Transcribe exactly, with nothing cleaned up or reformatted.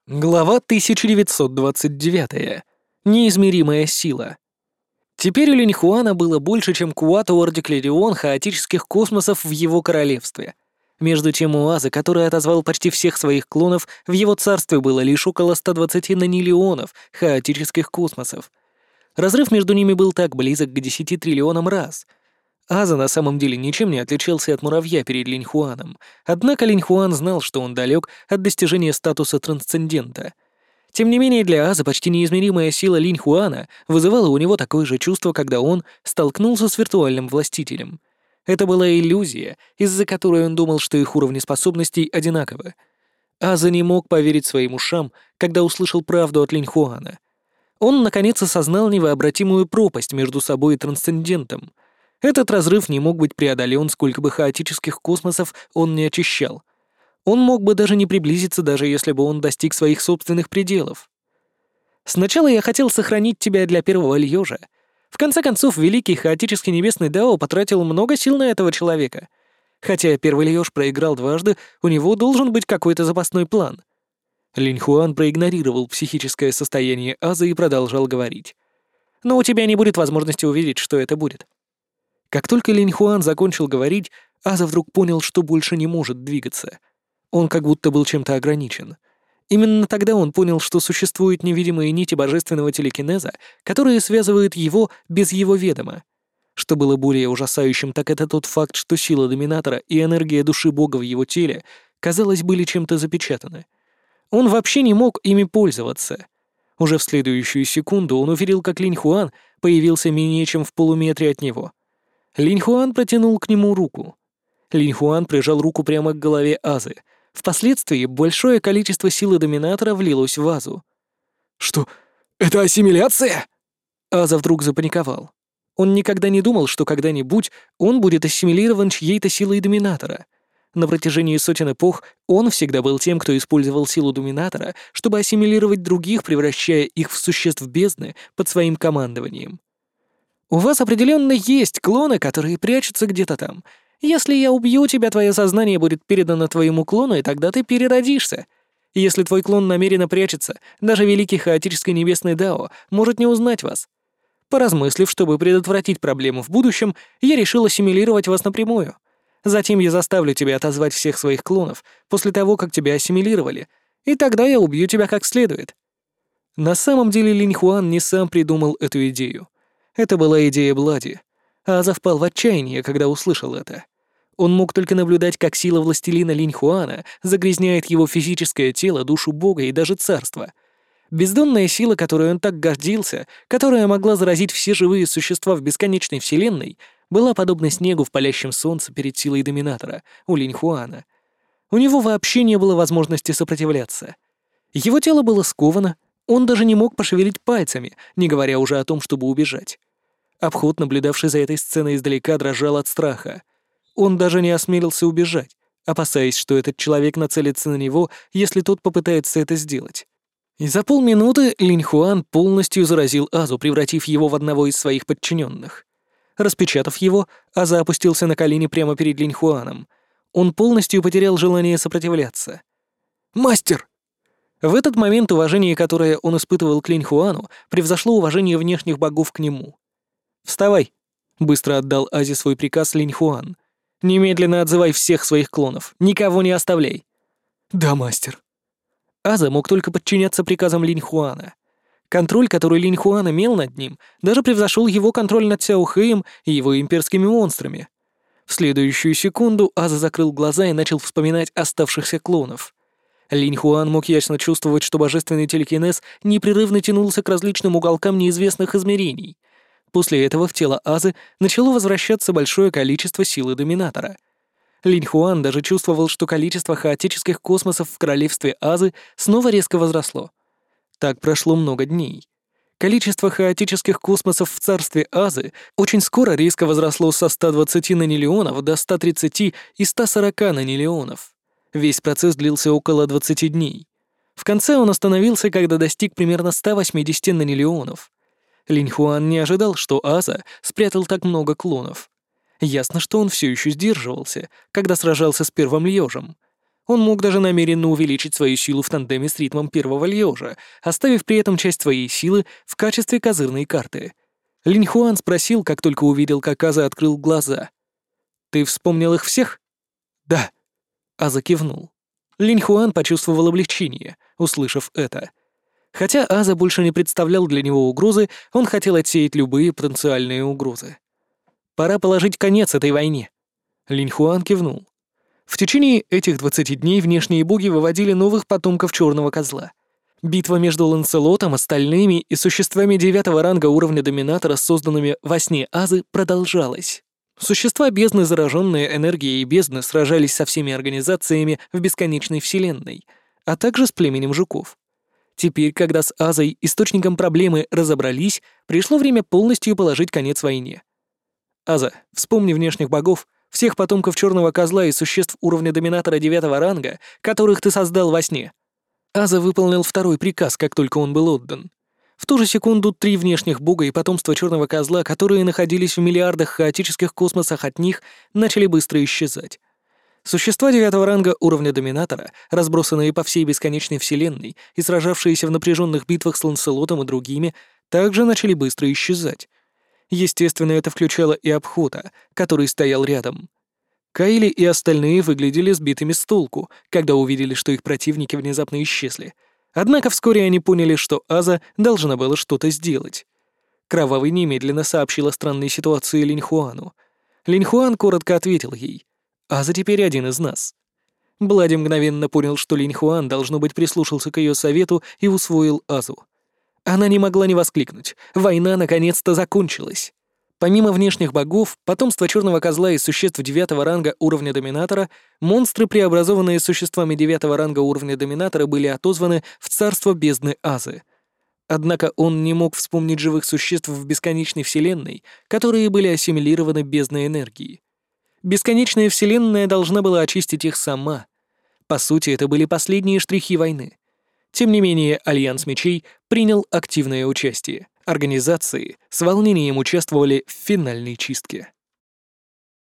Глава тысяча девятьсот двадцать девять. Неизмеримая сила. Теперь у Линьхуана было больше, чем кватуор декларион хаотических космосов в его королевстве. Между тем у Азы, который отозвал почти всех своих клонов, в его царстве было лишь около ста двадцати нанилионов хаотических космосов. Разрыв между ними был так близок к десяти триллионам раз. Аза на самом деле ничем не отличался от муравья перед Линьхуаном, однако Линьхуан знал, что он далек от достижения статуса трансцендента. Тем не менее, для Аза почти неизмеримая сила Линьхуана вызывала у него такое же чувство, когда он столкнулся с виртуальным властителем. Это была иллюзия, из-за которой он думал, что их уровни способностей одинаковы. Аза не мог поверить своим ушам, когда услышал правду от Линьхуана. Он, наконец, осознал невообратимую пропасть между собой и трансцендентом. Этот разрыв не мог быть преодолен, сколько бы хаотических космосов он не очищал. Он мог бы даже не приблизиться, даже если бы он достиг своих собственных пределов. Сначала я хотел сохранить тебя для первого Льёжа. В конце концов, великий хаотический небесный Дао потратил много сил на этого человека. Хотя первый Льёж проиграл дважды, у него должен быть какой-то запасной план. Линьхуан проигнорировал психическое состояние Азы и продолжал говорить. «Но у тебя не будет возможности увидеть, что это будет». Как только Линьхуан закончил говорить, Аза вдруг понял, что больше не может двигаться. Он как будто был чем-то ограничен. Именно тогда он понял, что существуют невидимые нити божественного телекинеза, которые связывают его без его ведома. Что было более ужасающим, так это тот факт, что сила Доминатора и энергия души Бога в его теле, казалось, были чем-то запечатаны. Он вообще не мог ими пользоваться. Уже в следующую секунду он увидел, как Линьхуан появился менее чем в полуметре от него. Линьхуан протянул к нему руку. Линьхуан прижал руку прямо к голове Азы. Впоследствии большое количество силы Доминатора влилось в Азу. «Что? Это ассимиляция?» Аза вдруг запаниковал. Он никогда не думал, что когда-нибудь он будет ассимилирован чьей-то силой Доминатора. На протяжении сотен эпох он всегда был тем, кто использовал силу Доминатора, чтобы ассимилировать других, превращая их в существ бездны под своим командованием. «У вас определенно есть клоны, которые прячутся где-то там. Если я убью тебя, твое сознание будет передано твоему клону, и тогда ты переродишься. Если твой клон намеренно прячется, даже великий хаотический небесный Дао может не узнать вас. Поразмыслив, чтобы предотвратить проблему в будущем, я решил ассимилировать вас напрямую. Затем я заставлю тебя отозвать всех своих клонов после того, как тебя ассимилировали, и тогда я убью тебя как следует». На самом деле Линьхуан не сам придумал эту идею. Это была идея Блади. Аза впал в отчаяние, когда услышал это. Он мог только наблюдать, как сила властелина Линьхуана загрязняет его физическое тело, душу Бога и даже царство. Бездонная сила, которой он так гордился, которая могла заразить все живые существа в бесконечной вселенной, была подобна снегу в палящем солнце перед силой Доминатора у Линьхуана. У него вообще не было возможности сопротивляться. Его тело было сковано, он даже не мог пошевелить пальцами, не говоря уже о том, чтобы убежать. Обход, наблюдавший за этой сценой издалека, дрожал от страха. Он даже не осмелился убежать, опасаясь, что этот человек нацелится на него, если тот попытается это сделать. И за полминуты Линьхуан полностью заразил Азу, превратив его в одного из своих подчиненных. Распечатав его, Аза опустился на колени прямо перед Линьхуаном. Он полностью потерял желание сопротивляться. «Мастер!» В этот момент уважение, которое он испытывал к Линьхуану, превзошло уважение внешних богов к нему. «Вставай!» — быстро отдал Азе свой приказ Линьхуан. «Немедленно отзывай всех своих клонов, никого не оставляй!» «Да, мастер!» Аза мог только подчиняться приказам Линьхуана. Контроль, который Линьхуан имел над ним, даже превзошел его контроль над Сяо Хэем и его имперскими монстрами. В следующую секунду Аза закрыл глаза и начал вспоминать оставшихся клонов. Линьхуан мог ясно чувствовать, что божественный телекинез непрерывно тянулся к различным уголкам неизвестных измерений. После этого в тело Азы начало возвращаться большое количество силы Доминатора. Линьхуан даже чувствовал, что количество хаотических космосов в королевстве Азы снова резко возросло. Так прошло много дней. Количество хаотических космосов в царстве Азы очень скоро резко возросло со ста двадцати нанилионов до ста тридцати и ста сорока нанилионов. Весь процесс длился около двадцати дней. В конце он остановился, когда достиг примерно ста восьмидесяти нанилионов. Линьхуан не ожидал, что Аза спрятал так много клонов. Ясно, что он все еще сдерживался, когда сражался с первым Льёжем. Он мог даже намеренно увеличить свою силу в тандеме с ритмом первого льёжа, оставив при этом часть своей силы в качестве козырной карты. Линь Хуан спросил, как только увидел, как Аза открыл глаза. «Ты вспомнил их всех?» «Да». Аза кивнул. Линь Хуан почувствовал облегчение, услышав это. Хотя Аза больше не представлял для него угрозы, он хотел отсеять любые потенциальные угрозы. «Пора положить конец этой войне». Линь Хуан кивнул. В течение этих двадцати дней внешние боги выводили новых потомков Черного Козла. Битва между Ланселотом, остальными и существами девятого ранга уровня Доминатора, созданными во сне Азы, продолжалась. Существа бездны, зараженные энергией бездны, сражались со всеми организациями в бесконечной вселенной, а также с племенем жуков. Теперь, когда с Азой, источником проблемы, разобрались, пришло время полностью положить конец войне. Аза, вспомни внешних богов, всех потомков Черного Козла и существ уровня Доминатора девятого ранга, которых ты создал во сне. Аза выполнил второй приказ, как только он был отдан. В ту же секунду три внешних бога и потомства Черного Козла, которые находились в миллиардах хаотических космосах от них, начали быстро исчезать. Существа девятого ранга уровня Доминатора, разбросанные по всей бесконечной вселенной и сражавшиеся в напряженных битвах с Ланселотом и другими, также начали быстро исчезать. Естественно, это включало и Обхода, который стоял рядом. Кайли и остальные выглядели сбитыми с толку, когда увидели, что их противники внезапно исчезли. Однако вскоре они поняли, что Аза должна была что-то сделать. Кровавый немедленно сообщил о странной ситуации Линь Хуану. Линь Хуан коротко ответил ей: «Аза теперь один из нас». Блади мгновенно понял, что Линь Хуан, должно быть, прислушался к ее совету и усвоил Азу. Она не могла не воскликнуть. Война наконец-то закончилась. Помимо внешних богов, потомства Черного Козла и существ девятого ранга уровня Доминатора, монстры, преобразованные существами девятого ранга уровня Доминатора, были отозваны в царство бездны Азы. Однако он не мог вспомнить живых существ в бесконечной вселенной, которые были ассимилированы бездной энергии. Бесконечная вселенная должна была очистить их сама. По сути, это были последние штрихи войны. Тем не менее, Альянс Мечей принял активное участие. Организации с волнением участвовали в финальной чистке.